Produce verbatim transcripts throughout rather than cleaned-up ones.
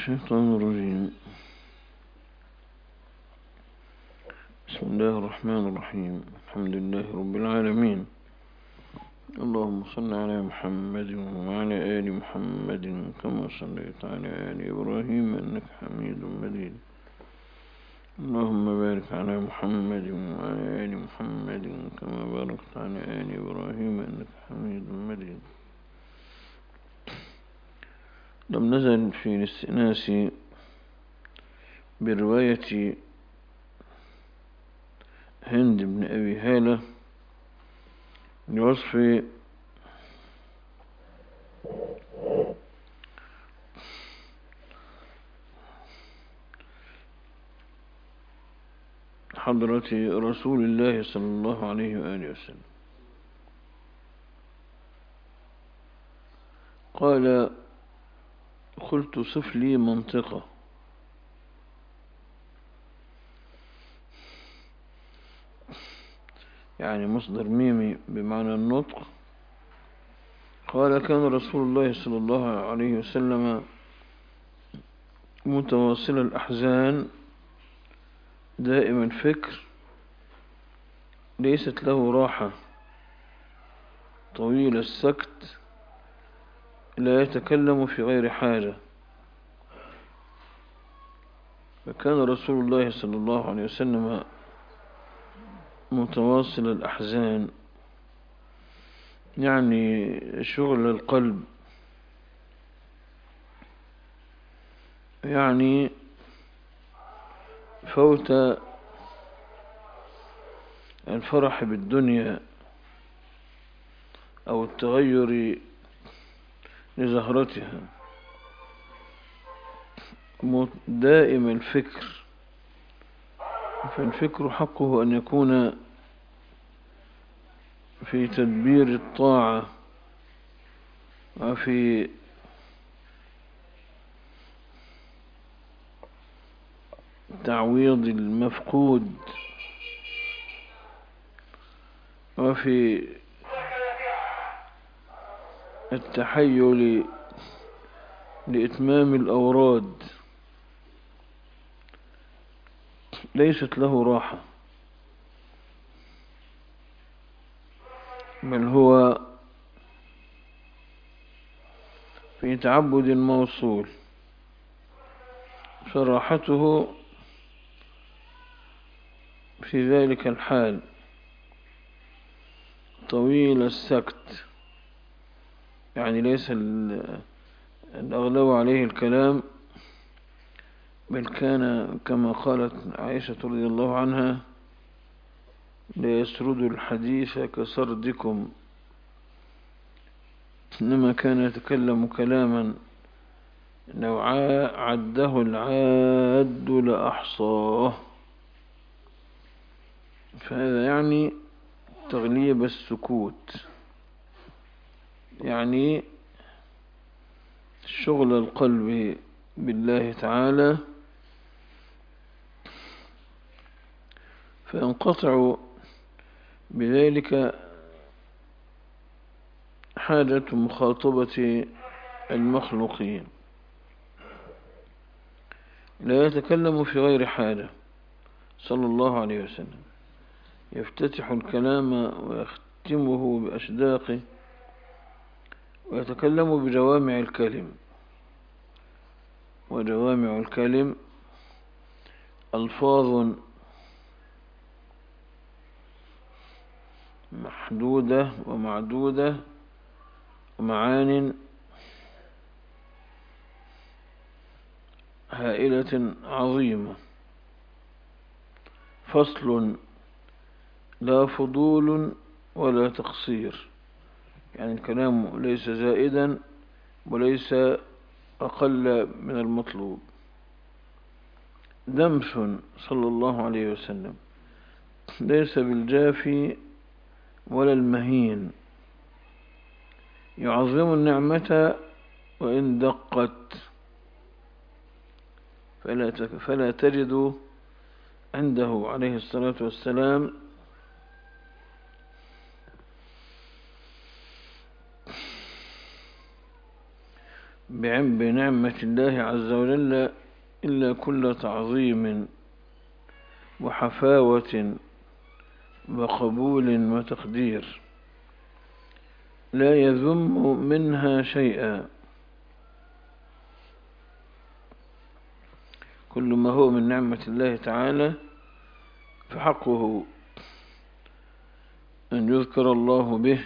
الشيطان الرجيم. بسم الله الرحمن الرحيم. الحمد لله رب العالمين. اللهم صل على محمد وعلى آل محمد كما صليت على آل إبراهيم إنك حميد مجيد. اللهم بارك على محمد وعلى آل محمد كما باركت على آل إبراهيم إنك حميد مجيد. لم نزل في الاستئناس برواية هند بن أبي هالة لوصف حضرة رسول الله صلى الله عليه وآله وسلم. قال: قلت صف لي منطقة، يعني مصدر ميمي بمعنى النطق. قال: كان رسول الله صلى الله عليه وسلم متواصل الأحزان دائم الفكر، ليست له راحة، طويل السكت، لا يتكلم في غير حاجة. فكان رسول الله صلى الله عليه وسلم متواصل الأحزان، يعني شغل القلب، يعني فوت الفرح بالدنيا أو التغير لزهرتها، دائم الفكر. فالفكر حقه أن يكون في تدبير الطاعة وفي تعويض المفقود وفي التحيل لإتمام الأوراد. ليست له راحة، بل هو في تعبد موصول. فراحته في ذلك الحال طويل السكت، يعني ليس الأغلب عليه الكلام، بل كان كما قالت عائشة رضي الله عنها: لا يسرد الحديث كسردكم، إنما كان يتكلم كلاما لو عده العاد لأحصاه. فهذا يعني تغليب السكوت، يعني شغل القلب بالله تعالى، فينقطع بذلك حاجة مخاطبة المخلوقين. لا يتكلم في غير حاجة صلى الله عليه وسلم، يفتتح الكلام ويختمه بأشداقه، ويتكلم بجوامع الكلم. وجوامع الكلم ألفاظ محدودة ومعدودة ومعان هائلة عظيمة. فصل لا فضول ولا تقصير، يعني الكلام ليس زائدا وليس أقل من المطلوب. دمس صلى الله عليه وسلم، ليس بالجافي ولا المهين. يعظم النعمة وإن دقت، فلا فلا تجد عنده عليه الصلاة والسلام بنعمة الله عز وجل إلا كل تعظيم وحفاوة وقبول وتقدير، لا يذم منها شيئا. كل ما هو من نعمة الله تعالى فحقه أن يذكر الله به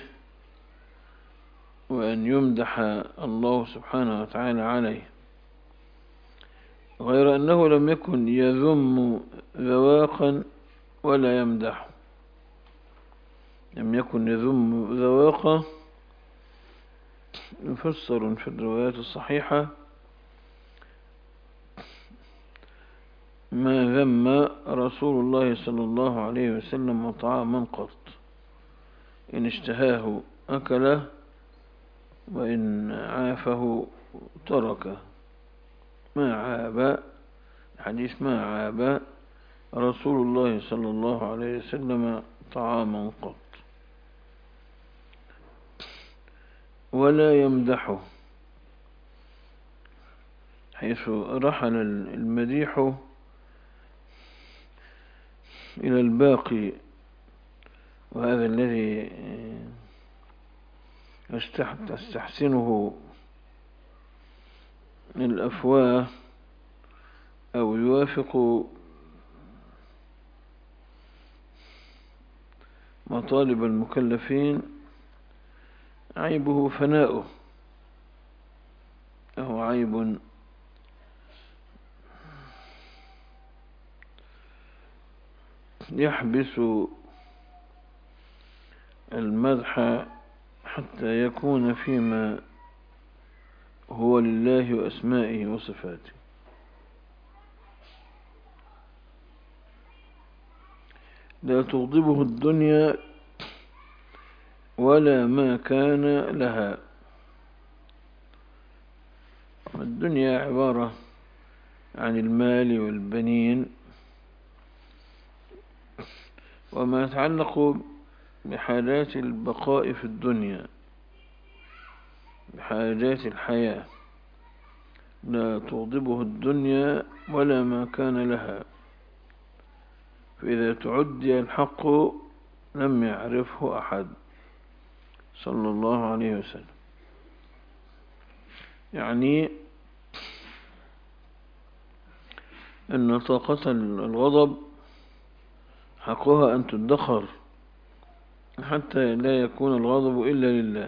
وأن يمدح الله سبحانه وتعالى عليه، غير أنه لم يكن يذم ذواقا ولا يمدح. لم يكن يذم ذواقا مفسر في الروايات الصحيحة ما ذم رسول الله صلى الله عليه وسلم طعاما قط، إن اشتهاه أكله وإن عافه تركه. ما عاب حديث ما عاب رسول الله صلى الله عليه وسلم طعاما قط، ولا يمدحه، حيث رحل المديح إلى الباقي، وهذا الذي تستحسنه الأفواه أو يوافق مطالب المكلفين، عيبه فناؤه، أو عيب يحبس المدح حتى يكون فيما هو لله وأسمائه وصفاته. لا تغضبه الدنيا ولا ما كان لها. الدنيا عبارة عن المال والبنين وما يتعلق بحاجات البقاء في الدنيا، بحاجات الحياة. لا تغضبه الدنيا ولا ما كان لها، فإذا تعدي الحق لم يعرفه أحد صلى الله عليه وسلم. يعني أن طاقة الغضب حقها أن تدخر حتى لا يكون الغضب إلا لله،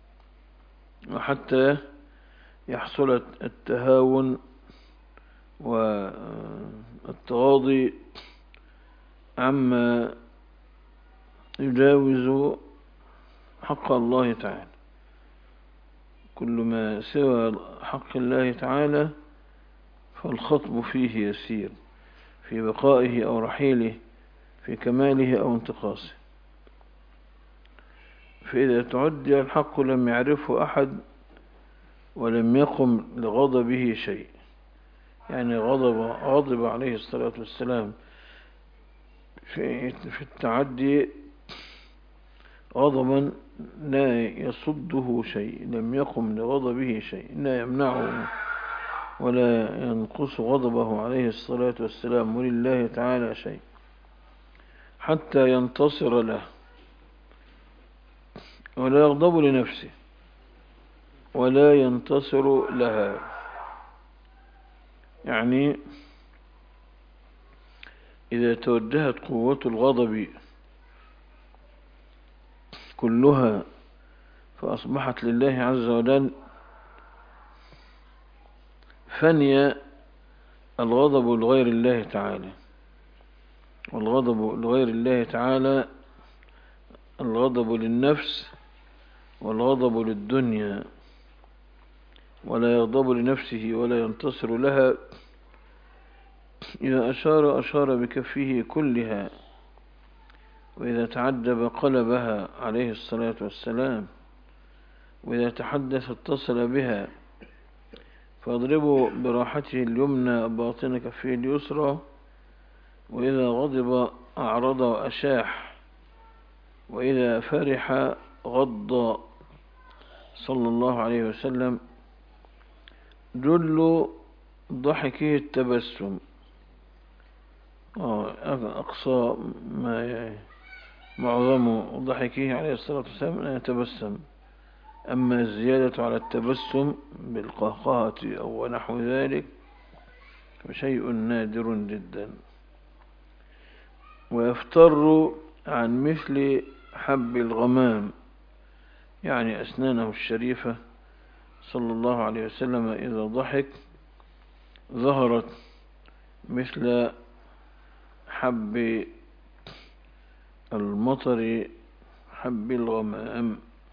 وحتى يحصل التهاون والتغاضي عما يجاوز حق الله تعالى. كل ما سوى حق الله تعالى فالخطب فيه يسير، في بقائه أو رحيله، في كماله أو انتقاصه. فإذا تعدي الحق لم يعرفه أحد ولم يقم لغضبه شيء. يعني غضب غضب عليه الصلاة والسلام في في التعدي غضبا لا يصده شيء، لم يقم لغضبه شيء، لا يمنعه ولا ينقص غضبه عليه الصلاة والسلام ولله تعالى شيء، حتى ينتصر له، ولا يغضب لنفسه ولا ينتصر لها. يعني إذا توجهت قوة الغضب كلها فأصبحت لله عز وجل، فني الغضب لغير الله تعالى. والغضب لغير الله تعالى الغضب للنفس والغضب للدنيا، ولا يغضب لنفسه ولا ينتصر لها. إذا أشار أشار بكفه كلها، وإذا تعجب قلبها عليه الصلاة والسلام، وإذا تحدث اتصل بها. فاضربوا براحته اليمنى باطن كفه اليسرى، وإذا غضب أعرض وأشاح، وإذا فرح غض صلى الله عليه وسلم. جل ضحكه التبسم. أقصى ما معظم ضحكه عليه الصلاة والسلام أن يتبسم. أما الزيادة على التبسم بالقهقهة أو نحو ذلك فشيء نادر جدا. ويفتر عن مثل حب الغمام، يعني أسنانه الشريفة صلى الله عليه وسلم إذا ضحك ظهرت مثل حب المطر، حب الغمام.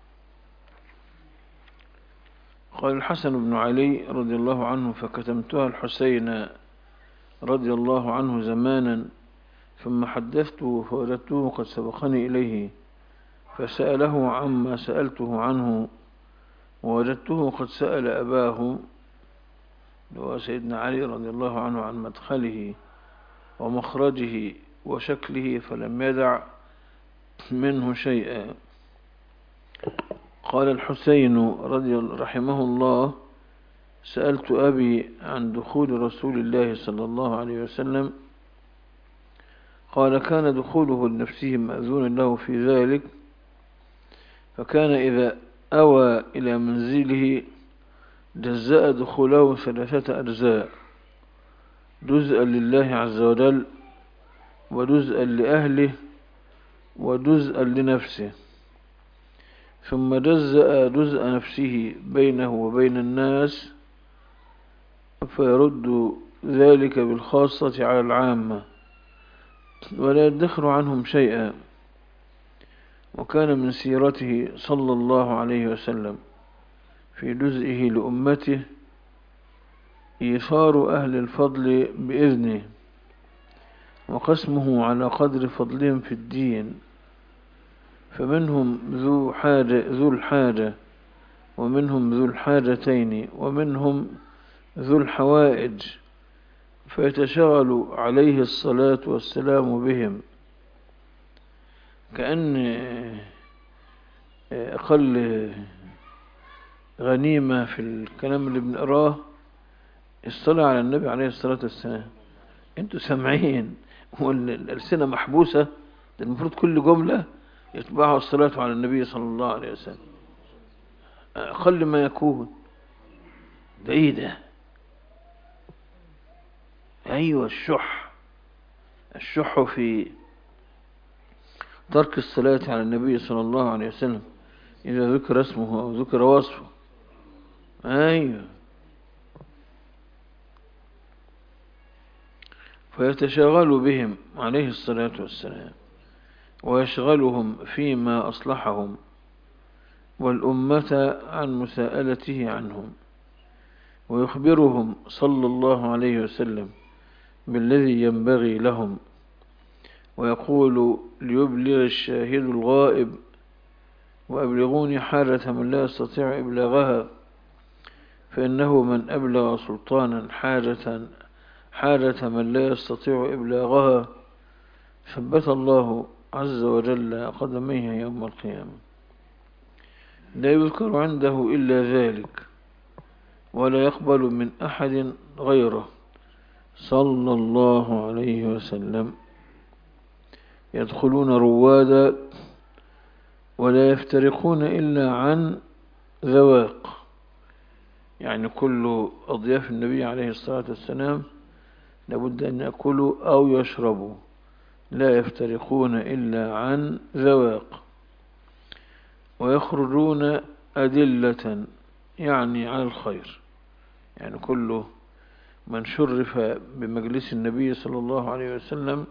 قال الحسن بن علي رضي الله عنه: فكتمتها الحسين رضي الله عنه زمانا، ثم حدثته فوجدته قد سبقني إليه، فسأله عما سألته عنه، ووجدته قد سأل أباه وسيدنا علي رضي الله عنه عن مدخله ومخرجه وشكله، فلم يدع منه شيئا. قال الحسين رضي رحمه الله: سألت أبي عن دخول رسول الله صلى الله عليه وسلم، قال: كان دخوله لنفسه مأذون له في ذلك، فكان إذا أوى إلى منزله جزأ دخوله ثلاثة أجزاء: جزءا لله عز وجل، وجزءا لأهله، وجزءا لنفسه، ثم جزأ جزء نفسه بينه وبين الناس، فيرد ذلك بالخاصة على العامة ولا يدخر عنهم شيئا. وكان من سيرته صلى الله عليه وسلم في جزئه لأمته إيثار أهل الفضل بإذنه، وقسمه على قدر فضلهم في الدين، فمنهم ذو حاجة ذو الحاجة، ومنهم ذو الحاجتين، ومنهم ذو الحوائج، فيتشغل عليه الصلاة والسلام بهم. كأن أقل غنيمة في الكلام اللي بنقراه الصلاة على النبي عليه الصلاة والسلام. انتوا سامعين والألسنة محبوسة، ده المفروض كل جملة يتبعها الصلاة على النبي صلى الله عليه وسلم، أقل ما يكون. ده ايه ده؟ ايوه، الشح الشح في ترك الصلاة على النبي صلى الله عليه وسلم إذا ذكر اسمه أو ذكر وصفه. أيوه، فيتشاغل بهم عليه الصلاة والسلام، ويشغلهم فيما أصلحهم والأمة عن مساءلته عنهم، ويخبرهم صلى الله عليه وسلم بالذي ينبغي لهم، ويقول: ليبلغ الشاهد الغائب، وأبلغوني حاجة من لا يستطيع إبلاغها، فإنه من أبلغ سلطانا حاجة حاجة من لا يستطيع إبلاغها ثبت الله عز وجل قدميه يوم القيامة. لا يذكر عنده إلا ذلك، ولا يقبل من أحد غيره صلى الله عليه وسلم. يدخلون روادا ولا يفترقون إلا عن ذواق، يعني كل أضياف النبي عليه الصلاة والسلام لابد أن يأكلوا أو يشربوا، لا يفترقون إلا عن ذواق. ويخرجون أدلة، يعني على الخير، يعني كل من شرف بمجلس النبي صلى الله عليه وسلم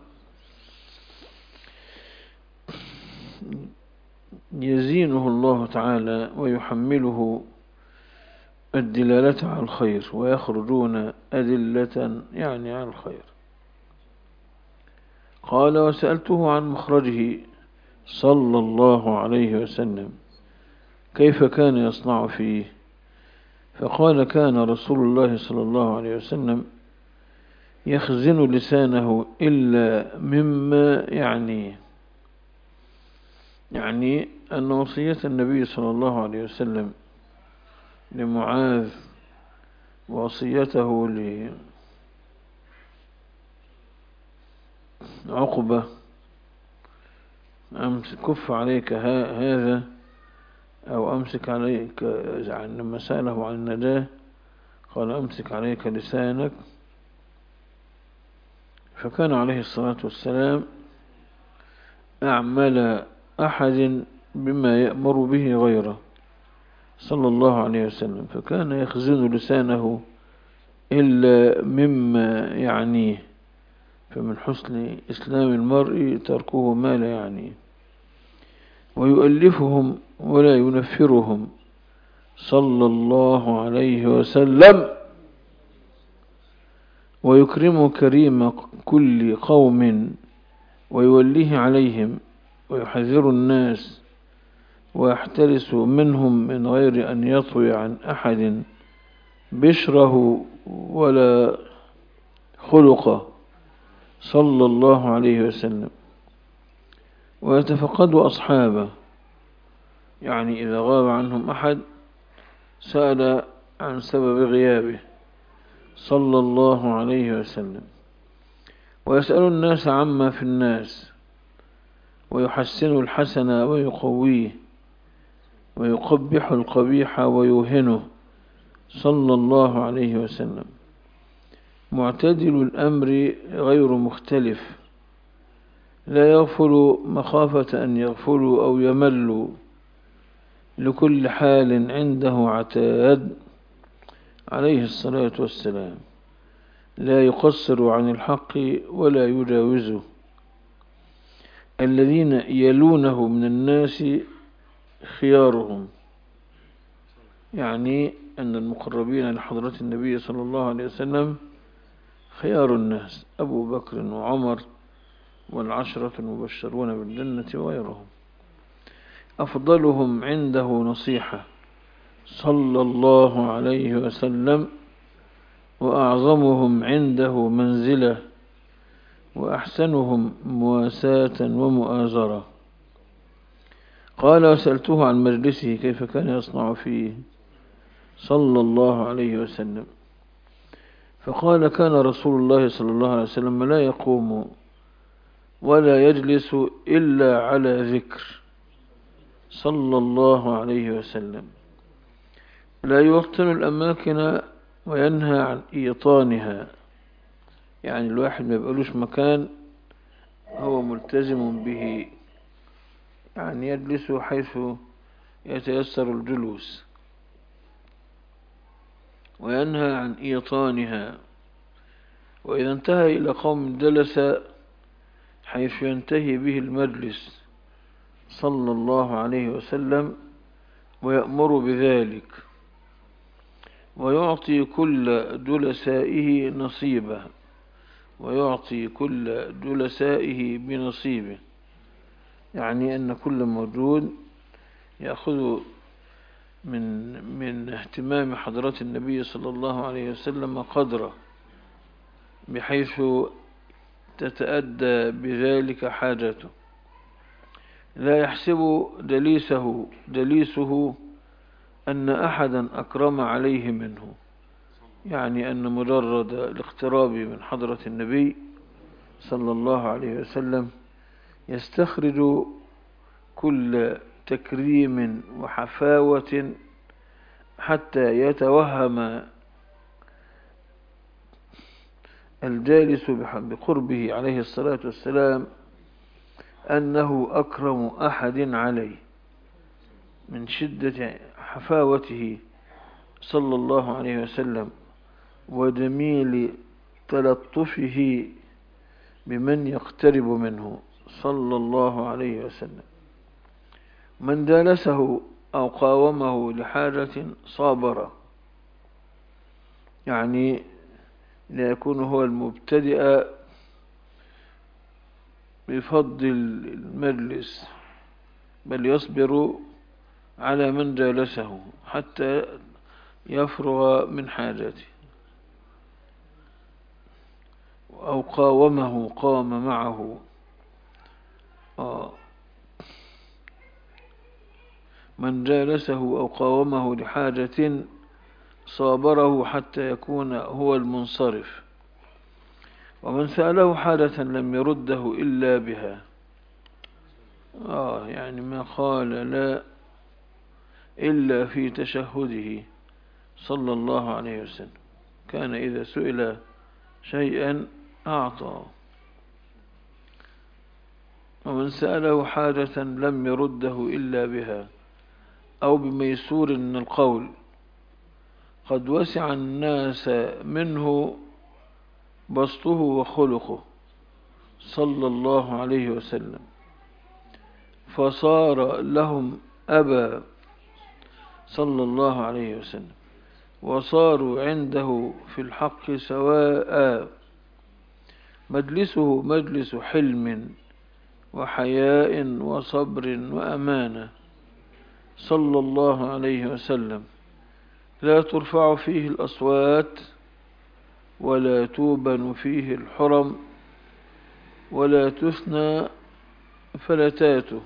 يزينه الله تعالى ويحمله الدلالة على الخير، ويخرجون أدلة يعني على الخير. قال: وسألته عن مخرجه صلى الله عليه وسلم كيف كان يصنع فيه، فقال: كان رسول الله صلى الله عليه وسلم يخزن لسانه إلا مما يعني يعني أن وصية النبي صلى الله عليه وسلم لمعاذ وصيته لعقبة: أمسك كف عليك هذا، أو أمسك عليك، لما سأله عن النجاة قال: أمسك عليك لسانك. فكان عليه الصلاة والسلام أعمل أحد بما يأمر به غيره صلى الله عليه وسلم، فكان يخزن لسانه إلا مما يعنيه، فمن حسن إسلام المرء تركه ما لا يعنيه، ويؤلفهم ولا ينفرهم صلى الله عليه وسلم، ويكرم كريم كل قوم ويوليه عليهم، ويحذر الناس ويحترس منهم من غير أن يطوي عن أحد بشره ولا خلقه صلى الله عليه وسلم، ويتفقد أصحابه، يعني إذا غاب عنهم أحد سأل عن سبب غيابه صلى الله عليه وسلم، ويسأل الناس عما في الناس، ويحسن الحسن ويقويه، ويقبح القبيح ويوهنه صلى الله عليه وسلم، معتدل الأمر غير مختلف، لا يغفل مخافة أن يغفلوا أو يملوا، لكل حال عنده عتاد عليه الصلاة والسلام، لا يقصر عن الحق ولا يجاوزه. الذين يلونه من الناس خيارهم، يعني أن المقربين لحضرة النبي صلى الله عليه وسلم خيار الناس: أبو بكر وعمر والعشرة المبشرون بالجنة وغيرهم. أفضلهم عنده نصيحة صلى الله عليه وسلم، وأعظمهم عنده منزلة، وأحسنهم مواساة ومؤازرة. قال: وسألته عن مجلسه كيف كان يصنع فيه صلى الله عليه وسلم، فقال: كان رسول الله صلى الله عليه وسلم لا يقوم ولا يجلس إلا على ذكر صلى الله عليه وسلم، لا يوطن الأماكن وينهى عن إيطانها، يعني الواحد ما يبقالوش مكان هو ملتزم به، يعني يجلس حيث يتيسر الجلوس، وينهى عن إيطانها، وإذا انتهى إلى قوم جلس حيث ينتهي به المجلس صلى الله عليه وسلم، ويأمر بذلك، ويعطي كل جلسائه نصيبه، ويعطي كل جلسائه بنصيبه، يعني أن كل موجود يأخذ من من اهتمام حضرة النبي صلى الله عليه وسلم قدره، بحيث تتأدى بذلك حاجته. لا يحسب جليسه جليسه أن أحدا أكرم عليه منه، يعني أن مجرد الاقتراب من حضرة النبي صلى الله عليه وسلم يستخرج كل تكريم وحفاوة، حتى يتوهم الجالس بقربه عليه الصلاة والسلام أنه أكرم أحد عليه، من شدة حفاوته صلى الله عليه وسلم وجميل تلطفه بمن يقترب منه صلى الله عليه وسلم. من جالسه أو قاومه لحاجة صابر، يعني لا يكون هو المبتدئ بفضل المجلس، بل يصبر على من جالسه حتى يفرغ من حاجته، أو قاومه قام معه. آه. من جالسه أو قاومه لحاجة صابره حتى يكون هو المنصرف. ومن سأله حالة لم يرده إلا بها. آه يعني ما قال لا إلا في تشهده صلى الله عليه وسلم، كان إذا سئل شيئا أعطى. ومن سأله حاجة لم يرده إلا بها، أو بميسور من القول قد وسع الناس منه بسطه وخلقه صلى الله عليه وسلم، فصار لهم أبا صلى الله عليه وسلم، وصاروا عنده في الحق سواء، مجلسه مجلس حلم وحياء وصبر وأمانة صلى الله عليه وسلم، لا ترفع فيه الأصوات ولا توبن فيه الحرم ولا تثنى فلتاته،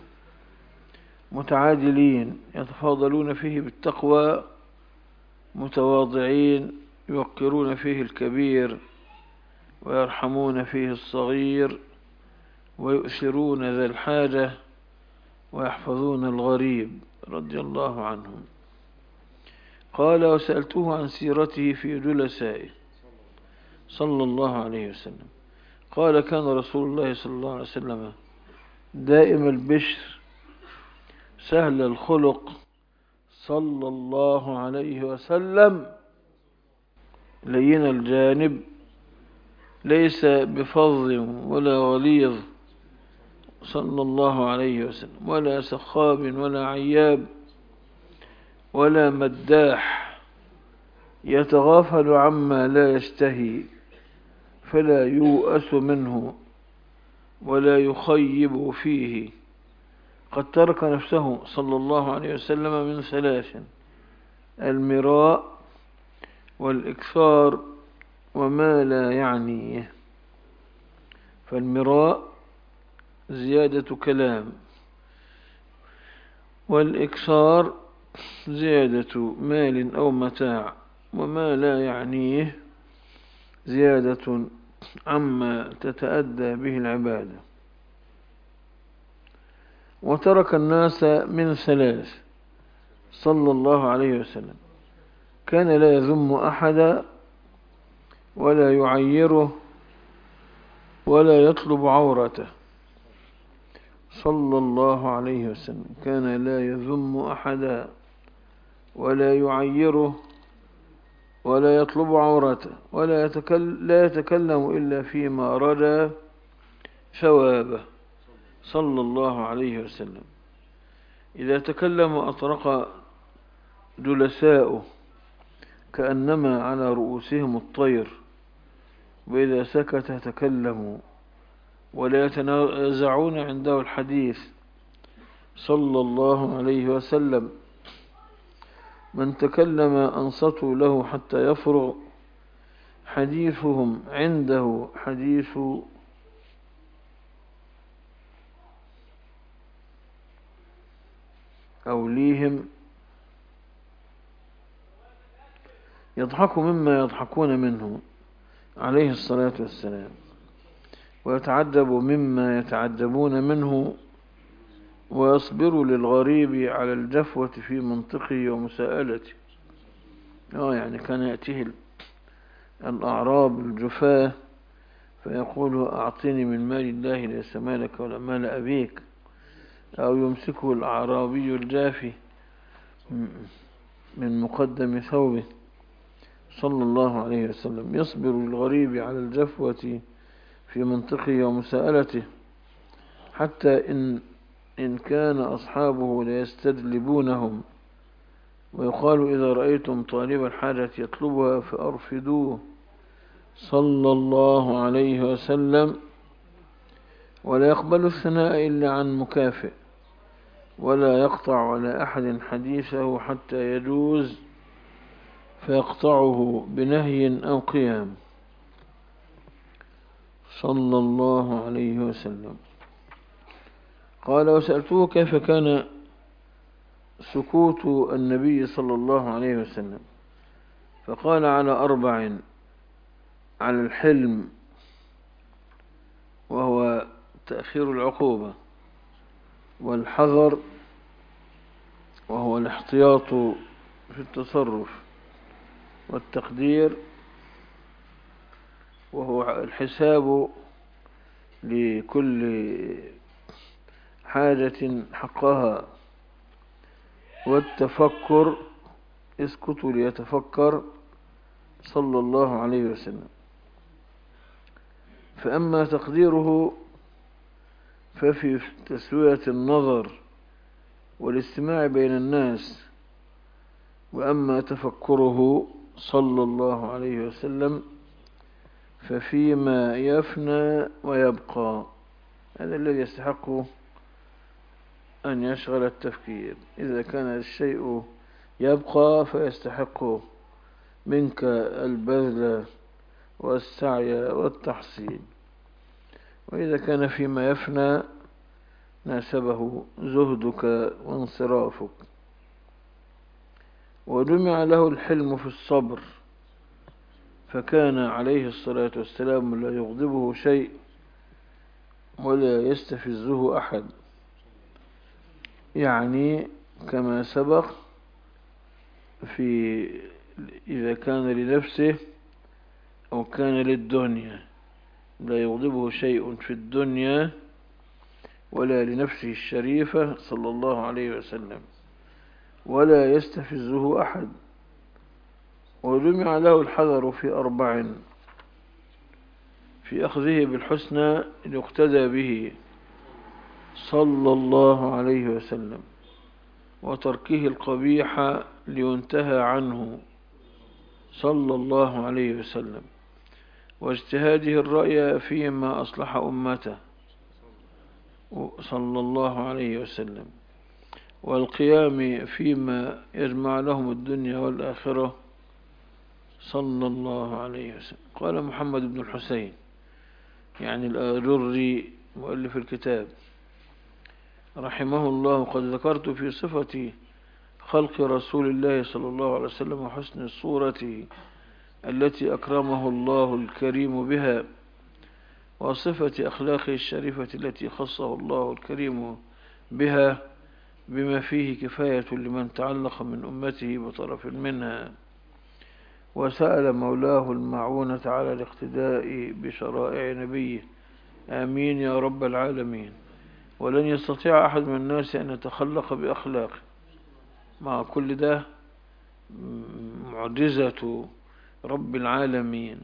متعادلين يتفاضلون فيه بالتقوى، متواضعين يوقرون فيه الكبير ويرحمون فيه الصغير، ويؤثرون ذا الحاجة ويحفظون الغريب رضي الله عنهم. قال: وسألته عن سيرته في جلسائه صلى الله عليه وسلم، قال: كان رسول الله صلى الله عليه وسلم دائم البشر سهل الخلق صلى الله عليه وسلم، لين الجانب، ليس بفظ ولا غليظ صلى الله عليه وسلم، ولا سخاب ولا عياب ولا مداح، يتغافل عما لا يشتهي فلا يوأس منه ولا يخيب فيه. قد ترك نفسه صلى الله عليه وسلم من ثلاث: المراء والإكثار وما لا يعنيه. فالمراء زيادة كلام، والإكثار زيادة مال أو متاع، وما لا يعنيه زيادة عما تتأدى به العبادة. وترك الناس من ثلاث صلى الله عليه وسلم: كان لا يذم أحدا ولا يعيره ولا يطلب عورته صلى الله عليه وسلم، كان لا يذم أحدا ولا يعيره ولا يطلب عورته ولا يتكلم, لا يتكلم إلا فيما رجى ثوابه صلى الله عليه وسلم. إذا تكلم أطرق جلساؤه كأنما على رؤوسهم الطير، وإذا سكت تكلموا ولا يتنازعون عنده الحديث صلى الله عليه وسلم. من تكلم أنصتوا له حتى يفرغ، حديثهم عنده حديث أوليهم، يضحك مما يضحكون منه عليه الصلاة والسلام، ويتعجب مما يتعجبون منه، ويصبر للغريب على الجفوة في منطقه ومساءلته. آه يعني كان يأتيه الأعراب الجفاة فيقول: أعطني من مال الله ليس مالك ولا مال أبيك. أو يمسكه الأعرابي الجافي من مقدم ثوبه صلى الله عليه وسلم، يصبر للغريب على الجفوة في منطقه ومساءلته، حتى إن إن كان أصحابه ليستجلبونهم، ويقال: إذا رأيتم طالب الحاجة يطلبها فأرفدوه صلى الله عليه وسلم. ولا يقبل الثناء إلا عن مكافئ، ولا يقطع على أحد حديثه حتى يجوز فيقطعه بنهي أو قيام صلى الله عليه وسلم. قال: وسألته كيف كان سكوت النبي صلى الله عليه وسلم، فقال على أربع: على الحلم وهو تأخير العقوبة، والحذر وهو الاحتياط في التصرف، والتقدير وهو الحساب لكل حاجة حقها، والتفكر اسكتوا ليتفكر صلى الله عليه وسلم. فأما تقديره ففي تسوية النظر والاستماع بين الناس، وأما تفكره صلى الله عليه وسلم ففيما يفنى ويبقى، هذا الذي يستحق أن يشغل التفكير. إذا كان الشيء يبقى فيستحق منك البذل والسعي والتحصيل، وإذا كان فيما يفنى ناسبه زهدك وانصرافك. وجمع له الحلم في الصبر، فكان عليه الصلاة والسلام لا يغضبه شيء ولا يستفزه أحد، يعني كما سبق في إذا كان لنفسه أو كان للدنيا، لا يغضبه شيء في الدنيا ولا لنفسه الشريفة صلى الله عليه وسلم، ولا يستفزه أحد. وجمع له الحذر في أربع: في أخذه بالحسنى ليقتدى به صلى الله عليه وسلم، وتركه القبيح لينتهى عنه صلى الله عليه وسلم، واجتهاده الرأي فيما أصلح أمته صلى الله عليه وسلم، والقيام فيما يجمع لهم الدنيا والآخرة صلى الله عليه وسلم. قال محمد بن الحسين يعني الآجري مؤلف الكتاب رحمه الله: قد ذكرت في صفة خلق رسول الله صلى الله عليه وسلم وحسن الصورة التي أكرمه الله الكريم بها، وصفة أخلاقه الشريفة التي خصه الله الكريم بها، بما فيه كفاية لمن تعلق من أمته بطرف منها، وسأل مولاه المعونة على الاقتداء بشرائع نبيه. آمين يا رب العالمين. ولن يستطيع أحد من الناس أن يتخلق بأخلاقه، مع كل ده معجزة رب العالمين،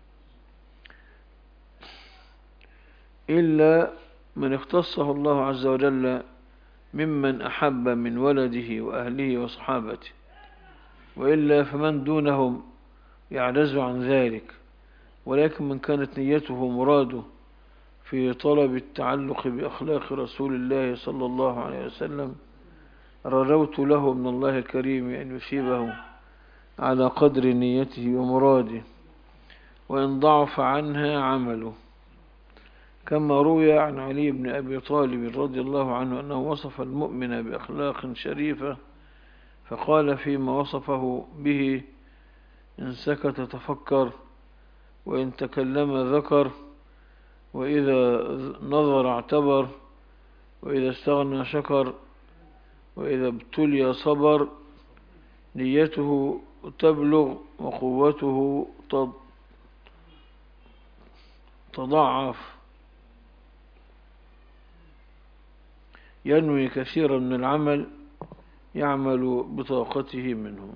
إلا من اختصه الله عز وجل ممن أحب من ولده وأهله وصحابته، وإلا فمن دونهم يعجز عن ذلك. ولكن من كانت نيته مراده في طلب التعلق بأخلاق رسول الله صلى الله عليه وسلم، رجوت له من الله الكريم أن يصيبه على قدر نيته ومراده، وإن ضعف عنها عمله. كما روي عن علي بن أبي طالب رضي الله عنه أنه وصف المؤمن بأخلاق شريفة، فقال فيما وصفه به: إن سكت تفكر، وإن تكلم ذكر، وإذا نظر اعتبر، وإذا استغنى شكر، وإذا ابتلي صبر. نيته تبلغ وقوته تضعف، ينوي كثيرا من العمل يعمل بطاقته منه.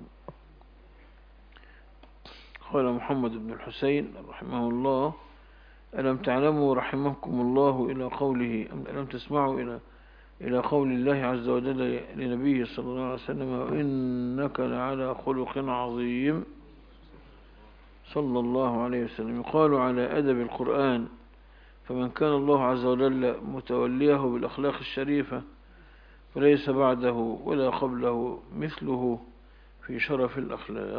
قال محمد بن الحسين رحمه الله: ألم تعلموا رحمكم الله إلى قوله، ألم تسمعوا إلى إلى قول الله عز وجل لنبيه صلى الله عليه وسلم: وإنك لعلى خلق عظيم صلى الله عليه وسلم. يقال على أدب القرآن، فمن كان الله عز وجل متوليه بالأخلاق الشريفة فليس بعده ولا قبله مثله في شرف الأخلاق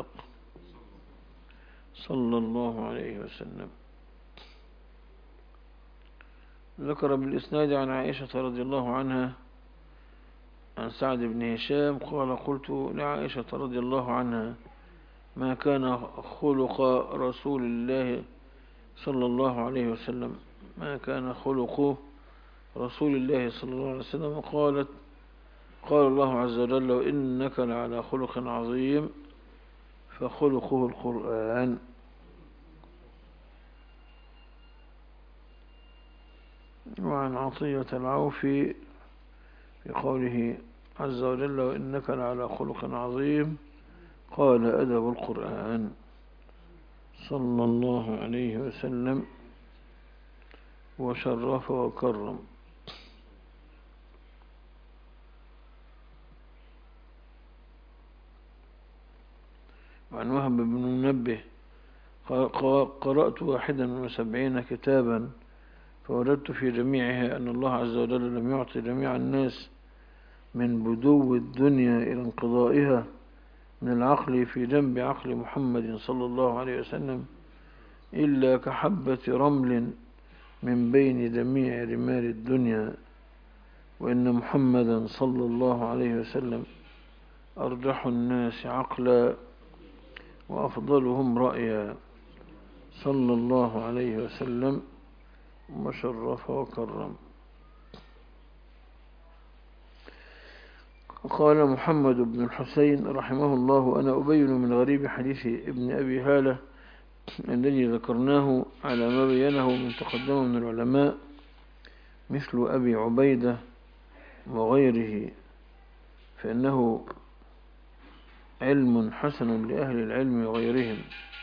صلى الله عليه وسلم. ذكر بالإسناد عن عائشة رضي الله عنها عن سعد بن هشام قال: قلت لعائشة رضي الله عنها: ما كان خلق رسول الله صلى الله عليه وسلم ما كان خلق رسول الله صلى الله عليه وسلم قالت قال الله عز وجل وإنك لعلى خلق عظيم فخلقه القرآن. وعن عطية العوفي في قوله عز وجل وإنك لعلى خلق عظيم قال أدب القرآن صلى الله عليه وسلم وشرف وكرم. وعن وهب بن منبه قرأت واحدا وسبعين كتابا فوجدت في جميعها أن الله عز وجل لم يعطي جميع الناس من بدو الدنيا إلى انقضائها من العقل في جنب عقل محمد صلى الله عليه وسلم إلا كحبة رمل من بين جميع رمال الدنيا، وإن محمدا صلى الله عليه وسلم أرجح الناس عقلا وأفضلهم رأيا صلى الله عليه وسلم وشرف وكرم. قال محمد بن الحسين رحمه الله أنا أبين من غريب حديث ابن أبي هالة الذي ذكرناه على ما بينه من تقدم من العلماء مثل أبي عبيدة وغيره، فإنه علم حسن لأهل العلم وغيرهم.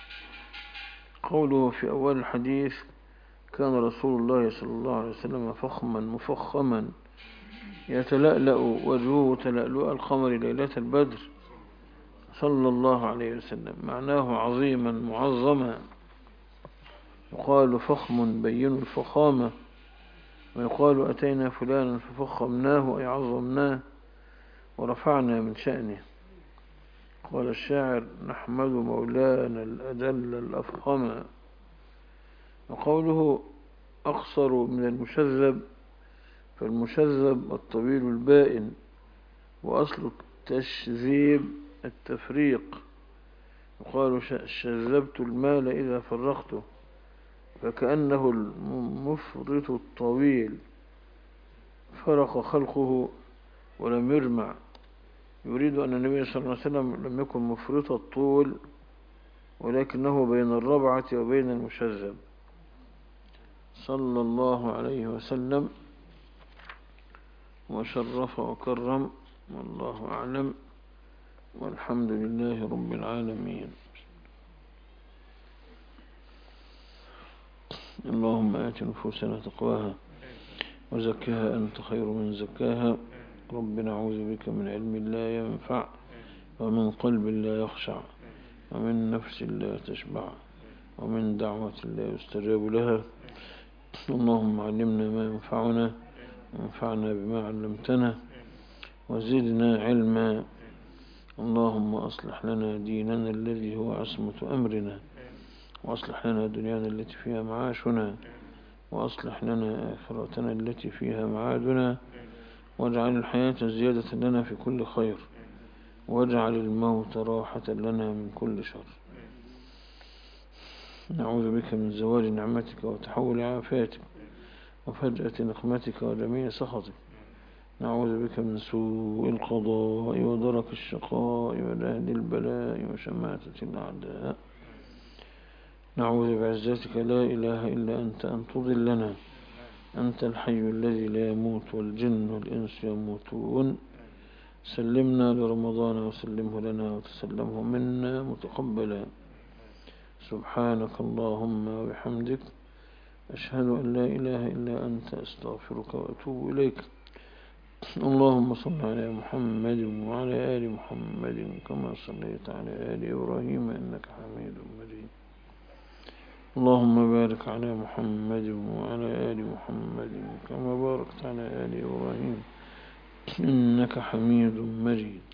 قوله في أول الحديث كان رسول الله صلى الله عليه وسلم فخما مفخما يتلألأ وجهه تلألؤ القمر ليلة البدر صلى الله عليه وسلم، معناه عظيما معظما. يقال فخم بين الفخامة، ويقال أتينا فلانا ففخمناه أي عظمناه ورفعنا من شأنه. قال الشاعر نحمد مولانا الأجل الأفخم. وقوله أقصر من المشذب فالمشذب الطويل البائن، وأصل التشذيب التفريق. يقال شذبت المال إذا فرقته، فكأنه المفرط الطويل فرق خلقه ولم يجمع، يريد أن النبي صلى الله عليه وسلم لم يكن مفرط الطول ولكنه بين الربعة وبين المشذب صلى الله عليه وسلم وشرف وكرم. والله أعلم والحمد لله رب العالمين. اللهم آت نفوسنا تقواها وزكها أنت خير من زكاها. رب نعوذ بك من علم لا ينفع ومن قلب لا يخشع ومن نفس لا تشبع ومن دعوة لا يستجاب لها. اللهم علمنا ما ينفعنا وانفعنا بما علمتنا وزدنا علما. اللهم أصلح لنا ديننا الذي هو عصمة أمرنا، وأصلح لنا دنيانا التي فيها معاشنا، وأصلح لنا آخرتنا التي فيها معادنا، واجعل الحياة زيادة لنا في كل خير، واجعل الموت راحة لنا من كل شر. نعوذ بك من زوال نعمتك وتحول عافيتك وفجأة نقمتك وجميع سخطك. نعوذ بك من سوء القضاء ودرك الشقاء وجهد البلاء وشماتة الأعداء. نعوذ بعزتك لا إله إلا أنت أن تضلنا، أنت الحي الذي لا يموت والجن والإنس يموتون. سلمنا لرمضان وسلمه لنا وتسلمه منا متقبلا. سبحانك اللهم وبحمدك أشهد أن لا إله إلا أنت أستغفرك وأتوب إليك. اللهم صل على محمد وعلى آل محمد كما صليت على آل إبراهيم إنك حميد مجيد. اللهم بارك على محمد وعلى آل محمد كما باركت على آل إبراهيم إنك حميد مجيد.